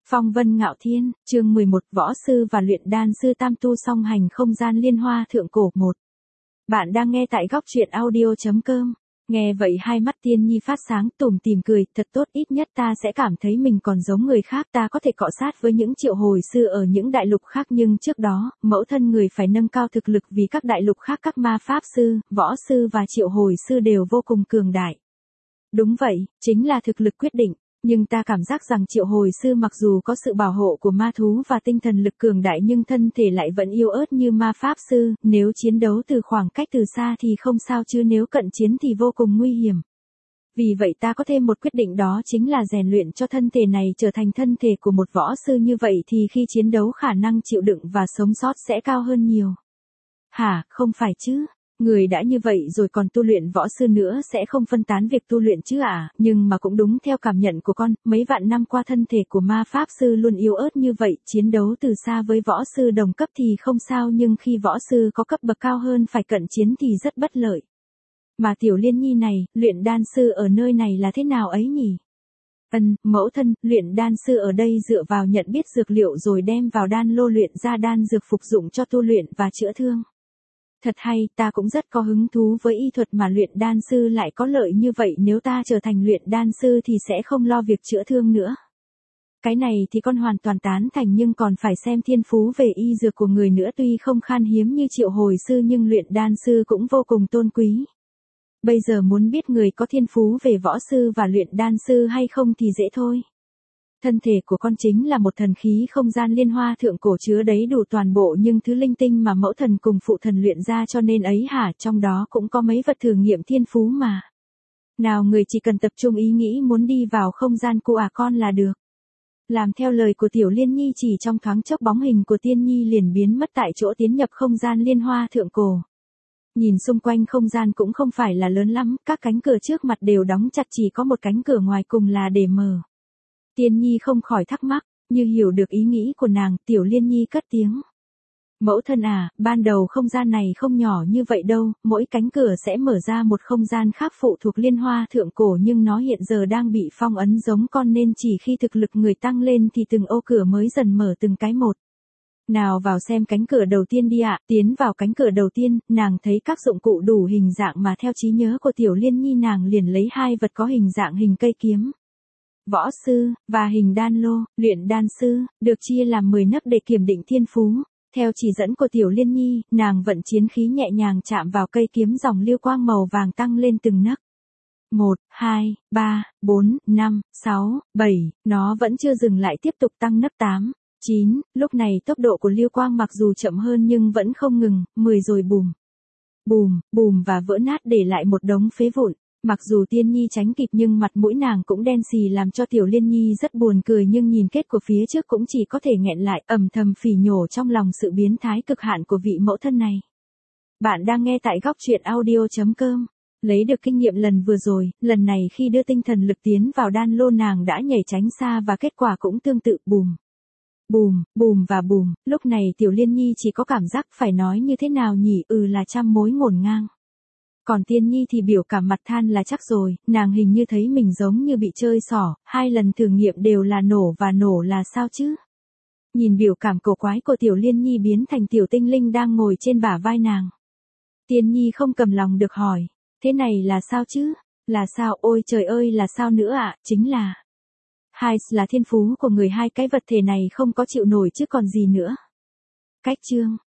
Phong vân ngạo thiên, chương 11 võ sư và luyện đan sư tam tu song hành không gian liên hoa thượng cổ 1. Bạn đang nghe tại góc truyện audio.com. Nghe vậy hai mắt Tiên Nhi phát sáng tủm tỉm cười, thật tốt, ít nhất ta sẽ cảm thấy mình còn giống người khác, ta có thể cọ sát với những triệu hồi sư ở những đại lục khác, nhưng trước đó, mẫu thân người phải nâng cao thực lực vì các đại lục khác, các ma pháp sư, võ sư và triệu hồi sư đều vô cùng cường đại. Đúng vậy, chính là thực lực quyết định. Nhưng ta cảm giác rằng triệu hồi sư mặc dù có sự bảo hộ của ma thú và tinh thần lực cường đại nhưng thân thể lại vẫn yếu ớt như ma pháp sư, nếu chiến đấu từ khoảng cách từ xa thì không sao chứ nếu cận chiến thì vô cùng nguy hiểm. Vì vậy ta có thêm một quyết định, đó chính là rèn luyện cho thân thể này trở thành thân thể của một võ sư, như vậy thì khi chiến đấu khả năng chịu đựng và sống sót sẽ cao hơn nhiều. Hả, không phải chứ? Người đã như vậy rồi còn tu luyện võ sư nữa sẽ không phân tán việc tu luyện chứ à? Nhưng mà cũng đúng theo cảm nhận của con, mấy vạn năm qua thân thể của ma pháp sư luôn yếu ớt như vậy, chiến đấu từ xa với võ sư đồng cấp thì không sao, nhưng khi võ sư có cấp bậc cao hơn phải cận chiến thì rất bất lợi. Mà Tiểu Liên Nhi này, luyện đan sư ở nơi này là thế nào ấy nhỉ? Mẫu thân, luyện đan sư ở đây dựa vào nhận biết dược liệu rồi đem vào đan lô luyện ra đan dược phục dụng cho tu luyện và chữa thương. Thật hay, ta cũng rất có hứng thú với y thuật mà luyện đan sư lại có lợi như vậy, nếu ta trở thành luyện đan sư thì sẽ không lo việc chữa thương nữa. Cái này thì con hoàn toàn tán thành, nhưng còn phải xem thiên phú về y dược của người nữa, tuy không khan hiếm như triệu hồi sư nhưng luyện đan sư cũng vô cùng tôn quý. Bây giờ muốn biết người có thiên phú về võ sư và luyện đan sư hay không thì dễ thôi. Thân thể của con chính là một thần khí không gian liên hoa thượng cổ chứa đầy đủ toàn bộ những thứ linh tinh mà mẫu thần cùng phụ thần luyện ra, cho nên ấy hả, trong đó cũng có mấy vật thử nghiệm thiên phú mà. Nào, người chỉ cần tập trung ý nghĩ muốn đi vào không gian của con là được. Làm theo lời của Tiểu Liên Nhi, chỉ trong thoáng chốc bóng hình của Tiên Nhi liền biến mất tại chỗ, tiến nhập không gian liên hoa thượng cổ. Nhìn xung quanh không gian cũng không phải là lớn lắm, các cánh cửa trước mặt đều đóng chặt, chỉ có một cánh cửa ngoài cùng là để mở. Tiên Nhi không khỏi thắc mắc, như hiểu được ý nghĩ của nàng, Tiểu Liên Nhi cất tiếng. Mẫu thân à, ban đầu không gian này không nhỏ như vậy đâu, mỗi cánh cửa sẽ mở ra một không gian khác phụ thuộc liên hoa thượng cổ, nhưng nó hiện giờ đang bị phong ấn giống con, nên chỉ khi thực lực người tăng lên thì từng ô cửa mới dần mở từng cái một. Nào, vào xem cánh cửa đầu tiên đi ạ. Tiến vào cánh cửa đầu tiên, nàng thấy các dụng cụ đủ hình dạng mà theo trí nhớ của Tiểu Liên Nhi nàng liền lấy hai vật có hình dạng hình cây kiếm. Võ sư, và hình đan lô, luyện đan sư, được chia làm 10 nấc để kiểm định thiên phú. Theo chỉ dẫn của Tiểu Liên Nhi, nàng vận chiến khí nhẹ nhàng chạm vào cây kiếm, dòng lưu quang màu vàng tăng lên từng nấc. 1, 2, 3, 4, 5, 6, 7, nó vẫn chưa dừng lại, tiếp tục tăng nấc 8, 9, lúc này tốc độ của lưu quang mặc dù chậm hơn nhưng vẫn không ngừng, 10 rồi bùm. Bùm, bùm và vỡ nát để lại một đống phế vụn. Mặc dù Tiên Nhi tránh kịp nhưng mặt mũi nàng cũng đen xì làm cho Tiểu Liên Nhi rất buồn cười, nhưng nhìn kết của phía trước cũng chỉ có thể nghẹn lại, ầm thầm phỉ nhổ trong lòng sự biến thái cực hạn của vị mẫu thân này. Bạn đang nghe tại góc truyện audio.com. Lấy được kinh nghiệm lần vừa rồi, lần này khi đưa tinh thần lực tiến vào đan lô nàng đã nhảy tránh xa và kết quả cũng tương tự, bùm. Bùm, bùm và bùm, lúc này Tiểu Liên Nhi chỉ có cảm giác phải nói như thế nào nhỉ, là trăm mối ngổn ngang. Còn Tiên Nhi thì biểu cảm mặt than là chắc rồi, nàng hình như thấy mình giống như bị chơi xỏ, 2 lần thử nghiệm đều là nổ, và nổ là sao chứ? Nhìn biểu cảm cổ quái của Tiểu Liên Nhi biến thành tiểu tinh linh đang ngồi trên bả vai nàng. Tiên Nhi không cầm lòng được hỏi, thế này là sao chứ? Là sao, ôi trời ơi, là sao nữa ạ? Chính là hai là thiên phú của người, hai cái vật thể này không có chịu nổi chứ còn gì nữa. Cách chương